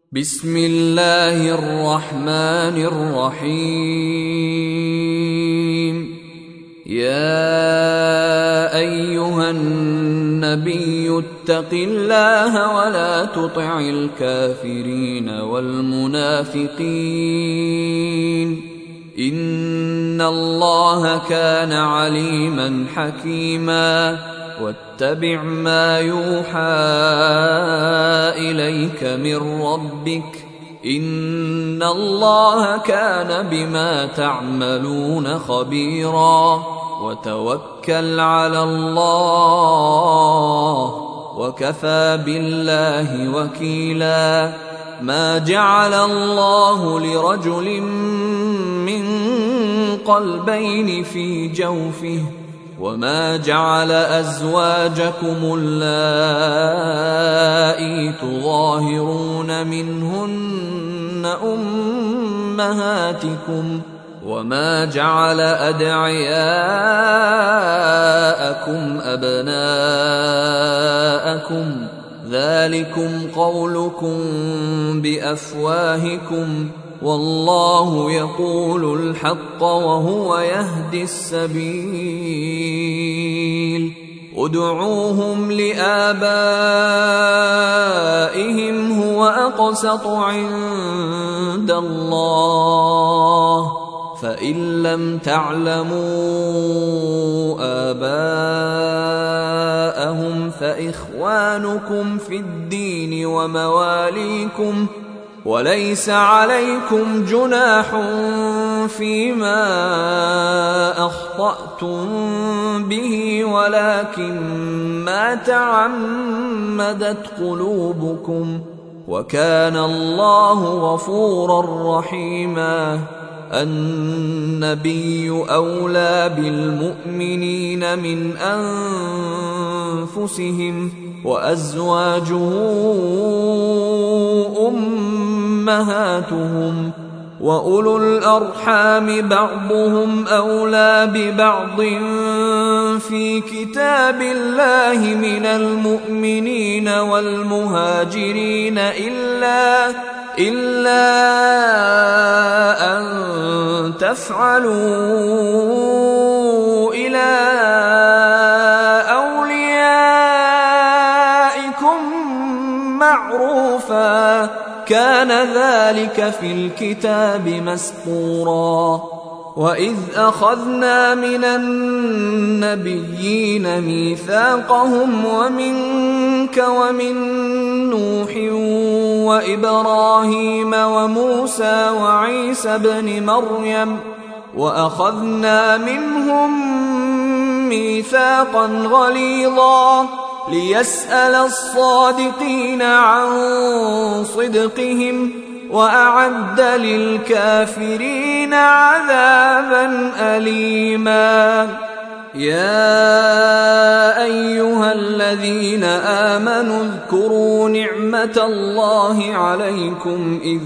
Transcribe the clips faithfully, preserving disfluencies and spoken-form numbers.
بسم الله الرحمن الرحيم. يا أيها النبي اتق الله ولا تطع الكافرين والمنافقين إن الله كان عليما حكيما. واتبع ما يوحى إليك من ربك إن الله كان بما تعملون خبيرا. وتوكل على الله وكفى بالله وكيلا. ما جعل الله لرجل من قلبين في جوفه وما جعل أزواجكم اللائي تظاهرون منهن أمهاتكم وما جعل أدعياءكم أبناءكم ذلكم قولكم بأفواهكم والله يقول الحق وهو يهدي السبيل. ادعوهم لآبائهم هو أقسط عند الله فإن لم تعلموا آباءهم فإخوانكم في الدين ومواليكم وليس عليكم جناح فيما أخطأتم به ولكن ما تعمدت قلوبكم وكان الله غفورا رحيما. النبي أولى بالمؤمنين من أنفسهم وأزواجه أمهاتهم وأولو الأرحام بعضهم أولى ببعض في كتاب الله من المؤمنين والمهاجرين إلا إلا أن تفعلوا إلى أوليائكم معروفا كان ذلك في الكتاب مسطورا. وإذ أخذنا من النبيين ميثاقهم ومنك ومن نوح وإبراهيم وموسى وعيسى ابن مريم وأخذنا منهم ميثاقا غليظا ليسأل الصادقين عن صدقهم وأعد للكافرين عذابا أليما. يا أيها الذين آمنوا اذكروا نعمة الله عليكم إذ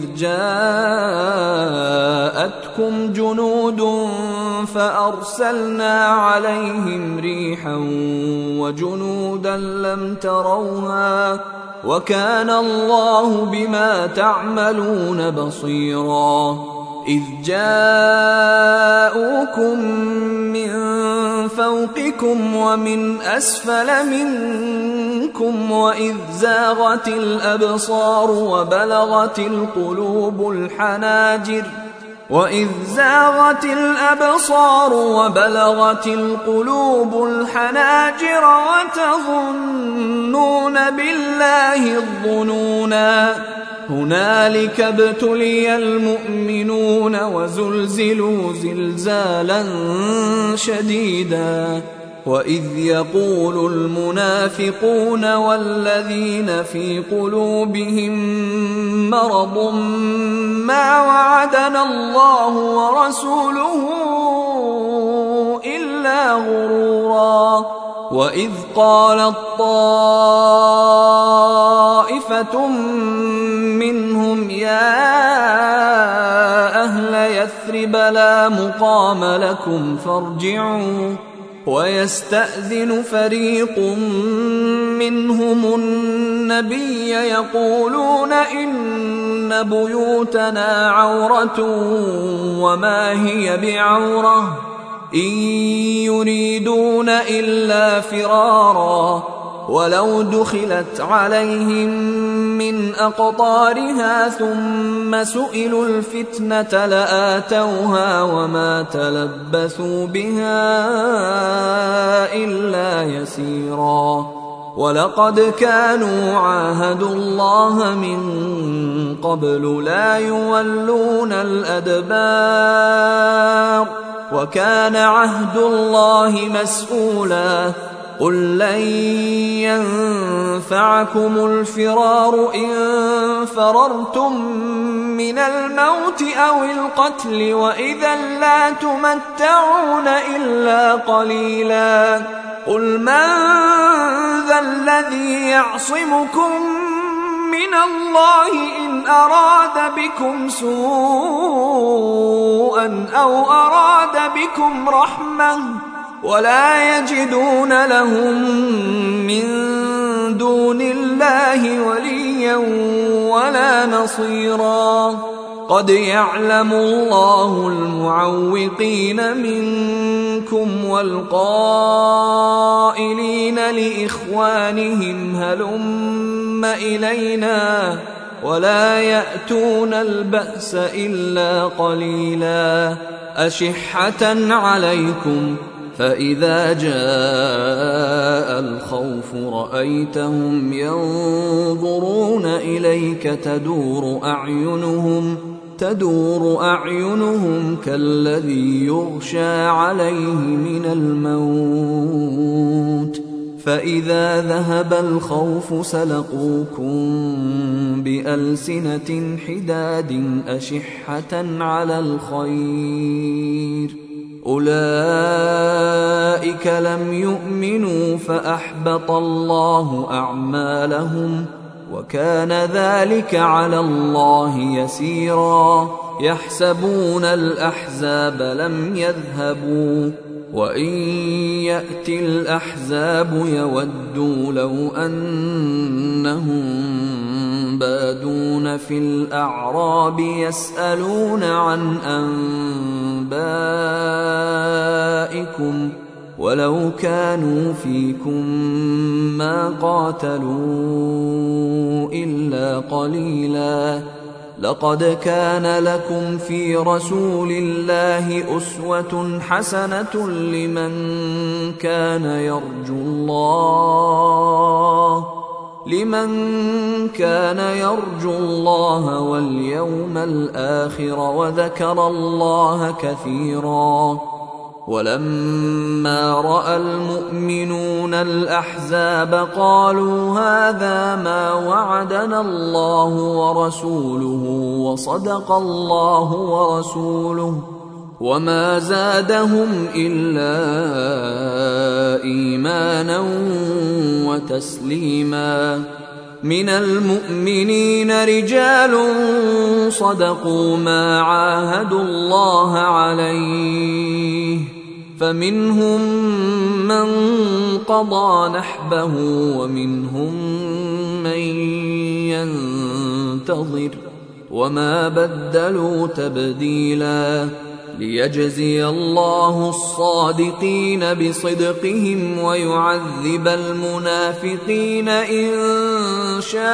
جاءتكم جنود فأرسلنا عليهم ريحا وجنودا لم تروها وكان الله بما تعملون بصيرا. إذ جاءوكم من فوقكم ومن أسفل منكم وإذ زاغت الأبصار وبلغت القلوب الحناجر وإذ زاغت الأبصار وبلغت القلوب الحناجر وتظنون بالله الظنونا. هنالك ابتلي المؤمنون وزلزلوا زلزالا شديدا. وإذ يقول المنافقون والذين في قلوبهم مرض ما وعدنا الله ورسوله إلا غرورا. وإذ قالت طائفة منهم يا أهل يثرب لا مقام لكم فارجعوا ويستأذن فريق منهم النبي يقولون إن إن بيوتنا عورة وما هي بعورة إن يريدون إلا فرارا ولو دخلت عليهم من أقطارها ثم سئلوا الفتنة لآتوها وما تلبثوا بها إلا يسيرا ولقد كانوا عاهدوا الله من قبل لا يولون الأدبار وكان عهد الله مسؤولا قل لن ينفعكم الفرار إن فررتم من الموت أو القتل وإذا لا تمتعون إلا قليلا قل من ذا الذي يعصمكم من الله إن أراد بكم سوءا أو أراد بكم رحمة ولا يجدون لهم من دون الله وليا ولا نصيرا قد يعلم الله المعوقين منكم والقائلين لإخوانهم هلم إلينا ولا يأتون البأس إلا قليلا أشحة عليكم فإذا جاء الخوف رأيتهم ينظرون إليك تدور أعينهم تدور أعينهم كالذي يغشى عليه من الموت فإذا ذهب الخوف سلقوكم بألسنة حداد أشحة على الخير أولئك لم يؤمنوا فأحبط الله أعمالهم وكان ذلك على الله يسيرا يحسبون الأحزاب لم يذهبوا وإن يأتي الأحزاب يودوا لو أنهم بادون في الأعراب يسألون عن أنبائكم ولو كانوا فيكم ما قاتلوا إلا قليلا لقد كان لكم في رسول الله أسوة حسنة لمن كان يرجو الله لمن كان يرجو الله واليوم الآخر وذكر الله كثيرا ولما رأى المؤمنون الأحزاب قالوا هذا ما وعدنا الله ورسوله وصدق الله ورسوله وما زادهم إلا إيمانا وتسليما من المؤمنين رجال صدقوا ما عاهدوا الله عليه فمنهم من قضى نحبه ومنهم من ينتظر وما بدلوا تبديلا ليجزي الله الصادقين بصدقهم ويعذب المنافقين إن شاء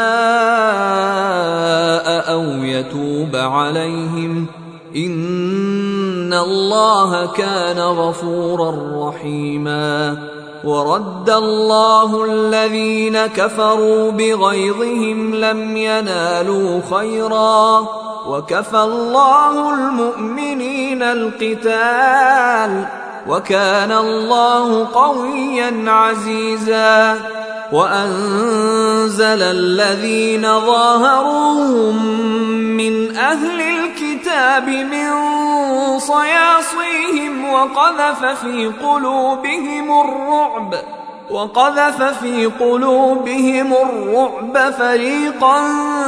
أو يتوب عليهم إن الله كان غفورا رحيما ورد الله الذين كفروا بغيظهم لم ينالوا خيرا وكفى الله المؤمنين القتال وكان الله قويا عزيزا وأنزل الذين ظاهروهم من أهل الكتاب من صياصيهم وقذف في قلوبهم الرعب وقذف في قلوبهم الرعب فريقا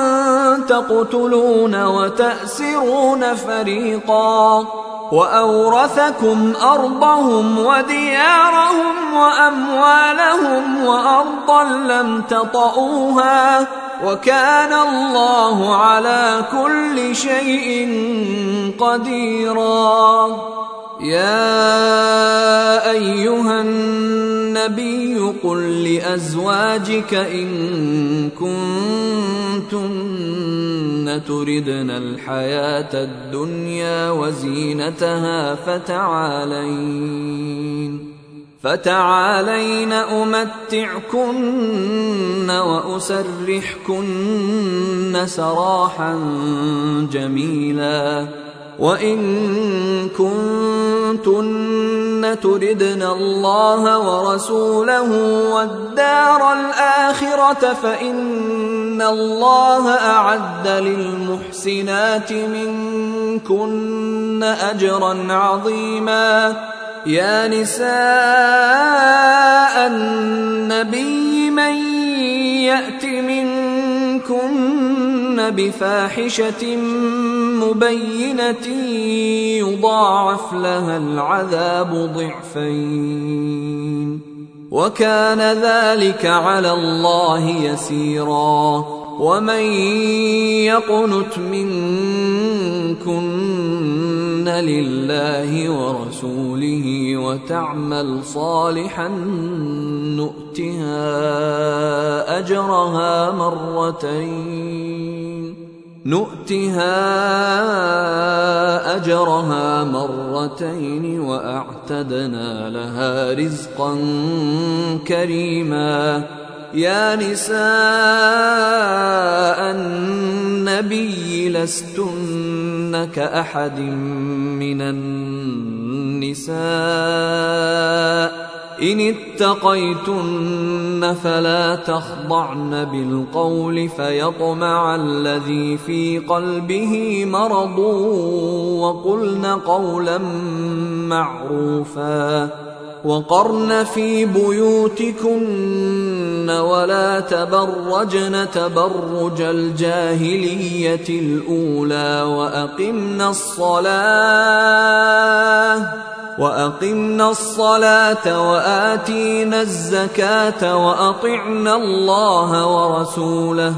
تقتلون وتأسرون فريقا وأورثكم أرضهم وديارهم وأموالهم وأرضا لم تطئوها وكان الله على كل شيء قديرا. يا أيها النبي قل لأزواجك إن كنتن تردن الحياة الدنيا وزينتها فتعالين فتعالين أمتعكن وأسرحكن سراحا جميلا. وإن كنتن تردن الله ورسوله والدار الآخرة فإن الله أعد للمحسنات منكن أجرا عظيما. يا نساء النبي من يأت منكن بفاحشة مبينة يضاعف لها العذاب ضعفين وكان ذلك على الله يسيرا. ومن يقنت منكن لله ورسوله وتعمل صالحا نؤتها أجرها مرتين نؤتها أجرها مرتين وأعتدنا لها رزقا كريما. يا نساء النبي لستن كأحد من النساء إن اتقيتن فلا تخضعن بالقول فيطمع الذي في قلبه مرض وقلن قولا معروفا. وقرن في بيوتكن ولا تبرجن تبرج الجاهلية الأولى وأقمنا الصلاة وأقمنا الصلاة وآتينا الزكاة وأطعنا الله ورسوله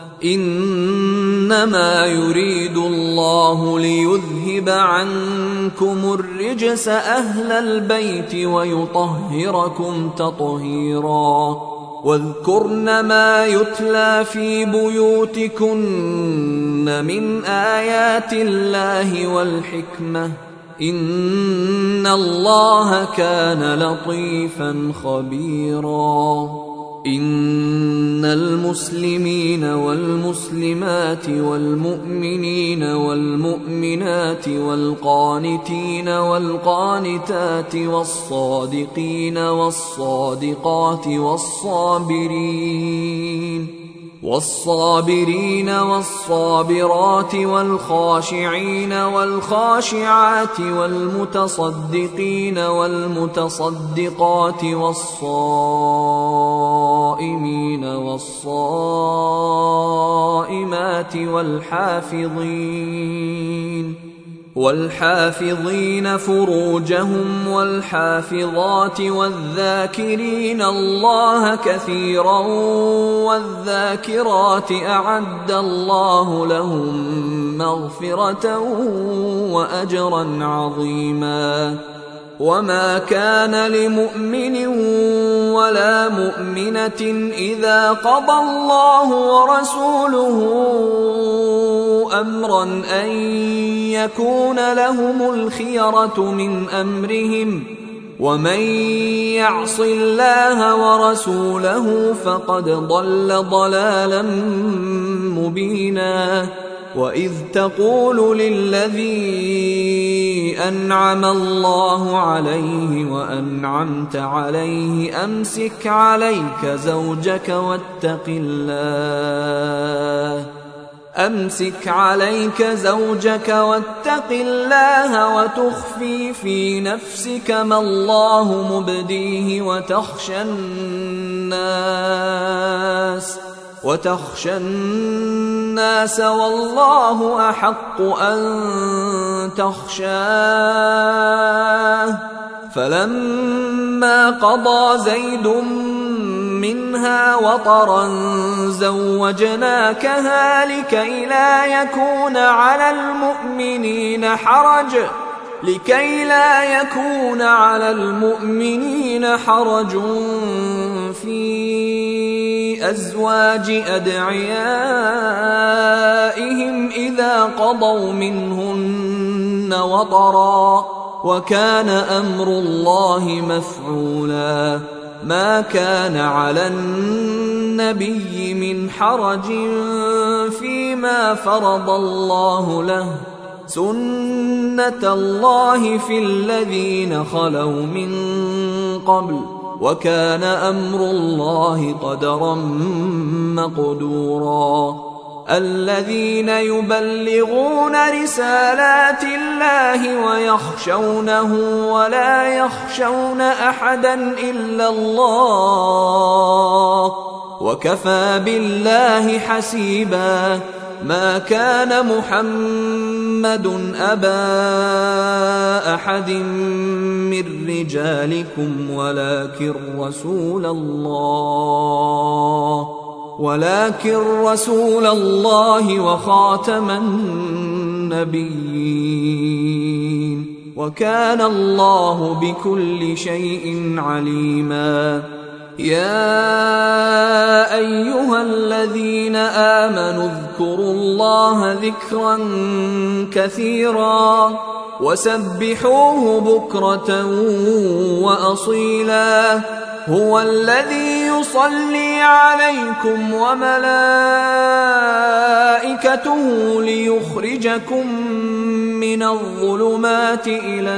إنما يريد الله ليذهب عنكم الرجس أهل البيت ويطهركم تطهيرا. واذكرن ما يتلى في بيوتكن من آيات الله والحكمة إن الله كان لطيفا خبيرا. إن المسلمين والمسلمات والمؤمنين والمؤمنات والقانتين والقانتات والصادقين والصادقات والصابرين والصابرين والصابرات والخاشعين والخاشعات والمتصدقين والمتصدقات والصائمين والصائمات والحافظين والحافظين فروجهم والحافظات والذاكرين الله كثيرا والذاكرات أعد الله لهم مغفرة وأجرا عظيما. وما كان لمؤمن ولا مؤمنة إذا قضى الله ورسوله أمرا أن يكون لهم الخيرة من أمرهم ومن يعص الله ورسوله فقد ضل ضلالا مبينا. وإذ تقول للذي أنعم الله عليه وأنعمت عليه أمسك عليك زوجك واتق الله أمسك عليك زوجك واتق الله وتخفي في نفسك ما الله مبديه وتخشى الناس وتخشى الناس والله أحق أن تخشاه. فلما قضى زيد منها وطرا زوجناكها لكي لا يكون على المؤمنين حرج لكي لا يكون على المؤمنين حرج في أزواج أدعيائهم إذا قضوا منهن وطرا وكان أمر الله مفعولا ما كان على النبي من حرج فيما فرض الله له سنة الله في الذين خلوا من قبل وكان أمر الله قدرا مقدورا الذين يبلغون رسالات الله ويخشونه ولا يخشون أحدا إلا الله وكفى بالله حسيبا ما كان محمد أبا أحد من رجالكم ولكن رسول الله ولكن رسول الله وخاتم النبيين وكان الله بكل شيء عليما يا أيها الذين آمنوا اذكروا الله ذكرا كثيرا وسبحوه بكرة وأصيلا هو الذي يصلي عليكم وملائكته ليخرجكم من الظلمات إلى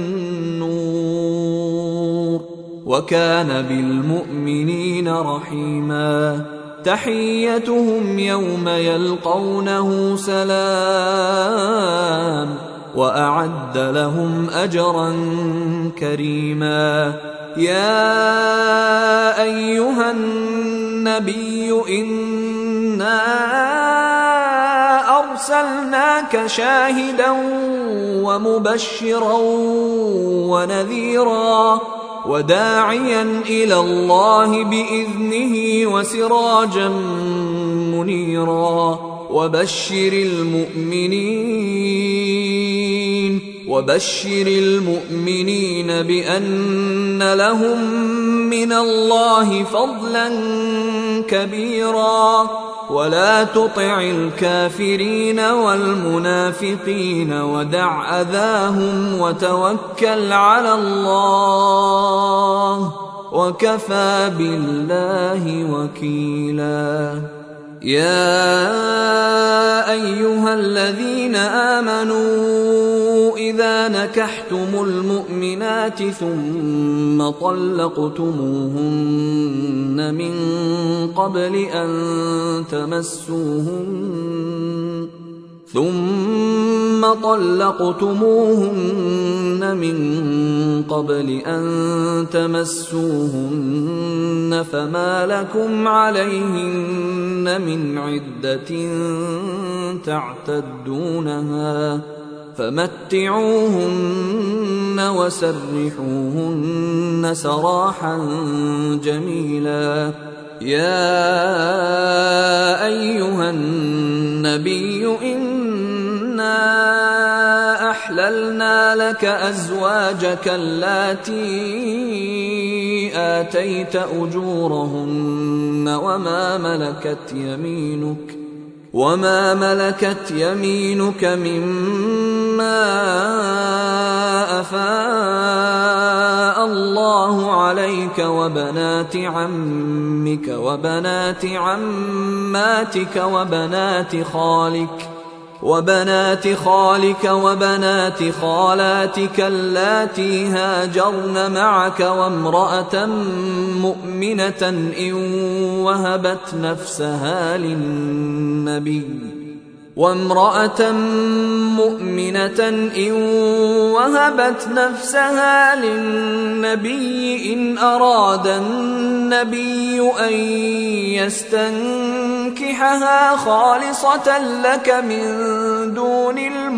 النور وكان بالمؤمنين رحيما تحيتهم يوم يلقونه سلام وأعد لهم أجرا كريما يا أيها النبي إنا أرسلناك شاهدا ومبشرا ونذيرا وداعيا إلى الله بإذنه وسراجا منيرا وبشر المؤمنين وبشر المؤمنين بأن لهم من الله فضلا كبيرا ولا تطع الكافرين والمنافقين ودع أذاهم وتوكل على الله وكفى بالله وكيلا يا أيها الذين آمنوا إذا نكحتم المؤمنات ثم طلقتموهن من قبل أن تمسوهن ثم طلقتموهن من قبل أن تمسوهن فما لكم عليهن من عدة تعتدونها فمتعوهن وسرحوهن سراحا جميلا يا أيها النبي إنا أحللنا لك أزواجك اللاتي آتيت أجورهن وما ملكت يمينك وما ملكت يمينك مما أفاء الله عليك وبنات عمك وبنات عماتك وبنات خالك وبنات خالك وبنات خالاتك اللاتي هاجرن معك وامرأة مؤمنة إن وهبت نفسها للنبي وامرأة مؤمنة إن وهبت نفسها للنبي إن أراد النبي أن يستنكحها خالصة لك من دون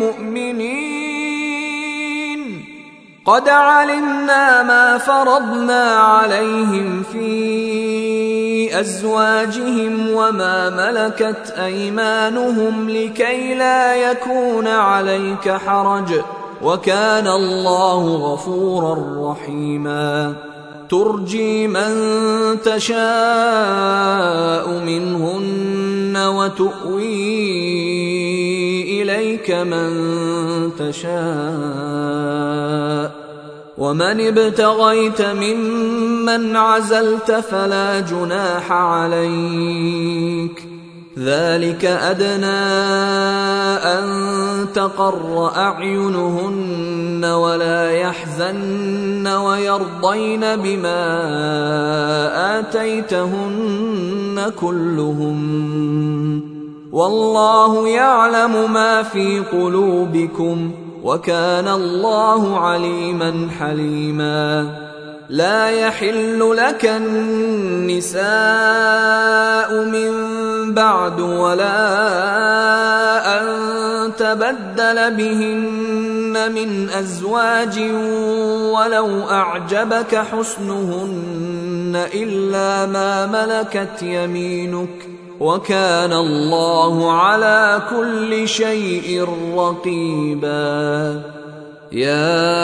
المؤمنين قد علمنا ما فرضنا عليهم في أزواجهم وما ملكت أيمانهم لكي لا يكون عليك حرج، وكان الله غفورا رحيما. ترجي من تشاء منهن وتؤوي إليك من تشاء، ومن ابتغيت ممن عزلت فلا جناح عليك، ذلك أدنى أن تقر أعينهن ولا يحزن ويرضين بما آتيتهن كلهم، والله يعلم ما في قلوبكم، وكان الله عليما حليما. لا يحل لك النساء من بعد ولا أن تبدل بهن من أزواج ولو أعجبك حسنهن إلا ما ملكت يمينك، وكان الله على كل شيء رقيبا. يا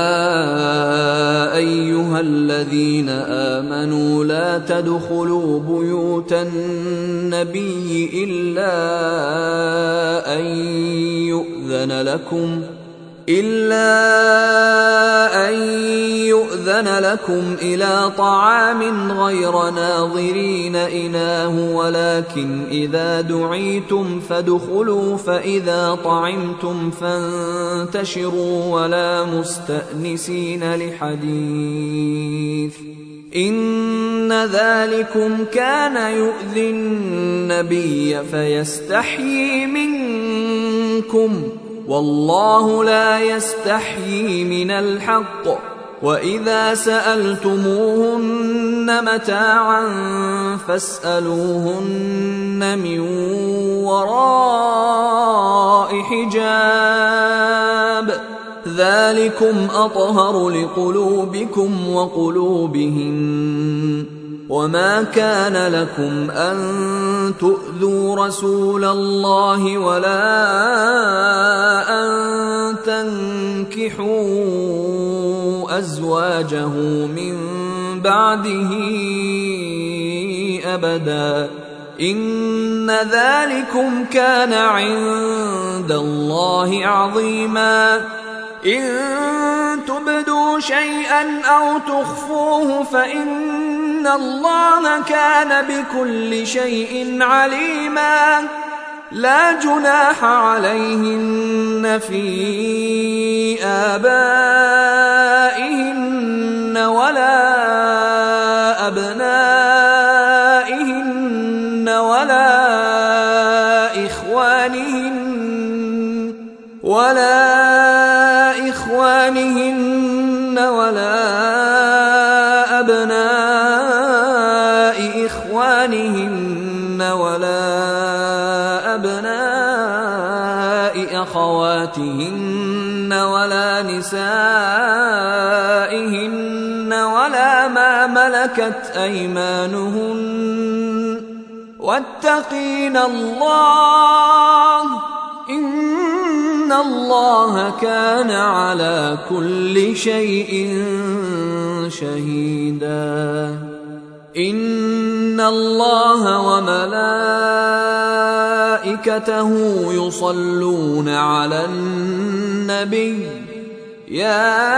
أيها الذين آمنوا لا تدخلوا بيوت النبي إلا أن يؤذن لكم إلا أن يؤذن لكم إلى طعام غير ناظرين إناه، ولكن إذا دعيتم فادخلوا فإذا طعمتم فانتشروا ولا مستأنسين لحديث، إن ذلكم كان يؤذي النبي فيستحيي منكم، والله لا يستحيي من الحق. وإذا سألتموهن متاعا فاسألوهن من وراء حجاب، ذلكم أطهر لقلوبكم وقلوبهن. وما كان لكم أن تؤذوا رسول الله ولا أن تنكحوا أزواجه من بعده أبدا، إن ذلكم كان عند الله عظيما. إن تبدوا شيئا أو تخفوه فإن الله كان بكل شيء عليما. لا جناح عليهن في آبائهن ولا أبنائهن ولا إخوانهن ولا إخوانهن ولا أبناء إخوانهن ولا أبناء أخواتهن ولا نسائهن ولا ما ملكت أيمانهن، واتقين الله إن الله كان على كل شيء شهيدا. إن الله وملائكته يصلون على النبي، يا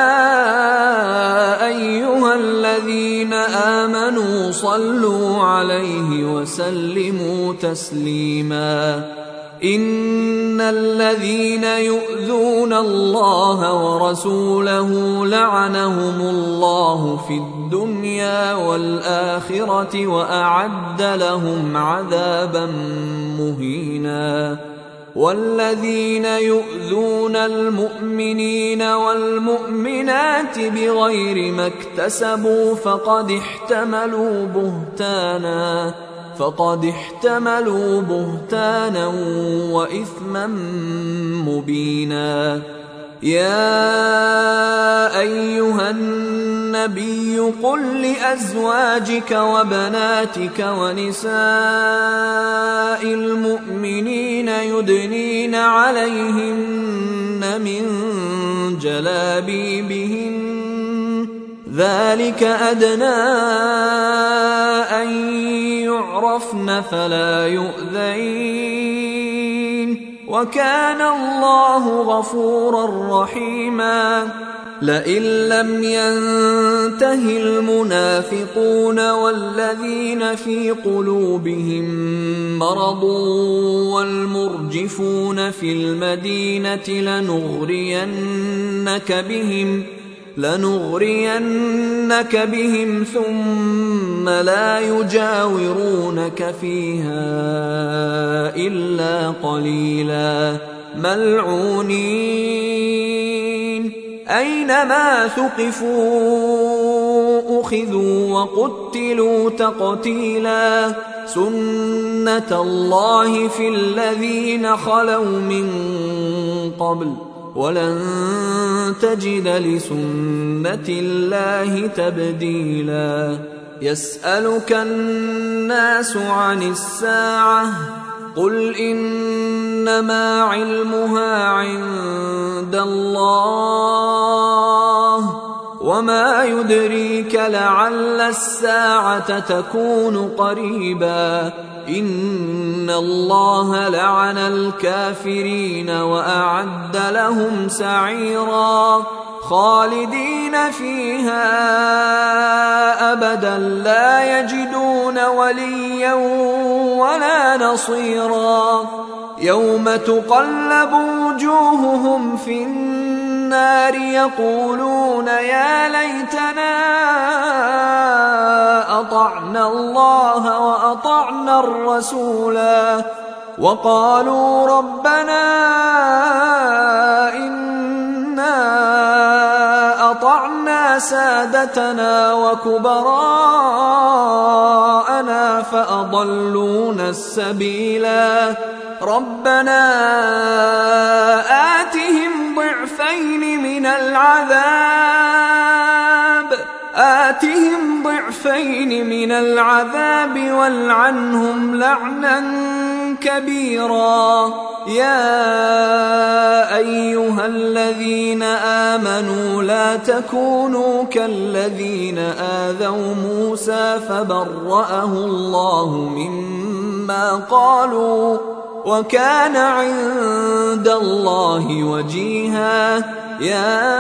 أيها الذين آمنوا صلوا عليه وسلموا تسليما. إن الذين يؤذون الله ورسوله لعنهم الله في الدنيا والآخرة وأعد لهم عذابا مهينا. والذين يؤذون المؤمنين والمؤمنات بغير ما اكتسبوا فقد احتملوا بهتانا فقد احتملوا بهتانا وإثما مبينا. يا أيها النبي قل لأزواجك وبناتك ونساء المؤمنين يدنين عليهن من جلابيبهن ذلك أدنى أن يعرفن فلا يؤذين وكان الله غفورا رحيما. لئن لم ينته المنافقون والذين في قلوبهم مرض والمرجفون في المدينة لنغرينك بهم لنغرينك بهم ثم لا يجاورونك فيها إلا قليلا ملعونين أينما ثقفوا أخذوا وقتلوا تقتيلا سنة الله في الذين خلوا من قبل ولن تجد لسنة الله تبديلا. يسألك الناس عن الساعة قل إنما علمها عند الله وما يدريك لعل الساعة تكون قريبا. إن الله لعن الكافرين وأعد لهم سعيرا خالدين فيها أبدا لا يجدون وليا ولا نصيرا. يوم تقلب وجوههم في النار يقولون يا ليتنا أطعنا الله وأطعنا الرسولا وقالوا ربنا إنا أطعنا سادتنا وكبراءنا فأضلونا السبيلا. ربنا آتهم ضعفين من العذاب آتهم ضعفين من العذاب والعنهم لعنا كبيرا. يا أيها الذين آمنوا لا تكونوا كالذين آذوا موسى فبرأه الله مما قالوا وكان عند الله وجيها. يا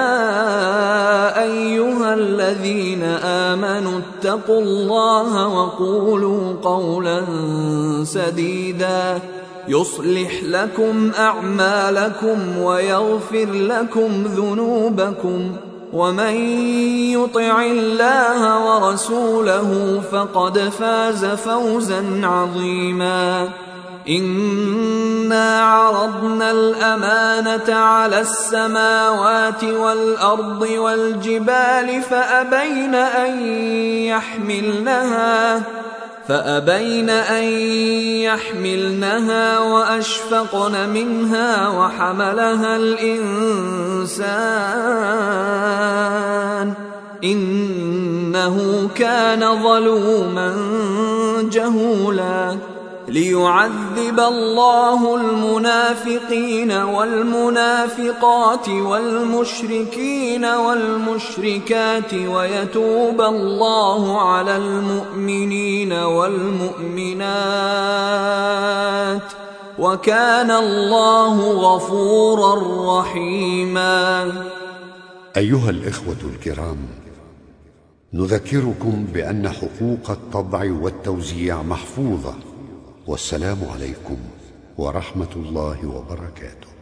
أيها الذين آمنوا اتقوا الله وقولوا قولا سديدا يصلح لكم أعمالكم ويغفر لكم ذنوبكم ومن يطع الله ورسوله فقد فاز فوزا عظيما. إنا عرضنا الأمانة على السماوات والأرض والجبال فأبين أن يحملنها فأبين أن يحملنها وأشفقن منها وحملها الإنسان إنه كان ظلوما جهولا. ليعذب الله المنافقين والمنافقات والمشركين والمشركات ويتوب الله على المؤمنين والمؤمنات وكان الله غفورا رحيما. أيها الإخوة الكرام، نذكركم بأن حقوق الطبع والتوزيع محفوظة. والسلام عليكم ورحمة الله وبركاته.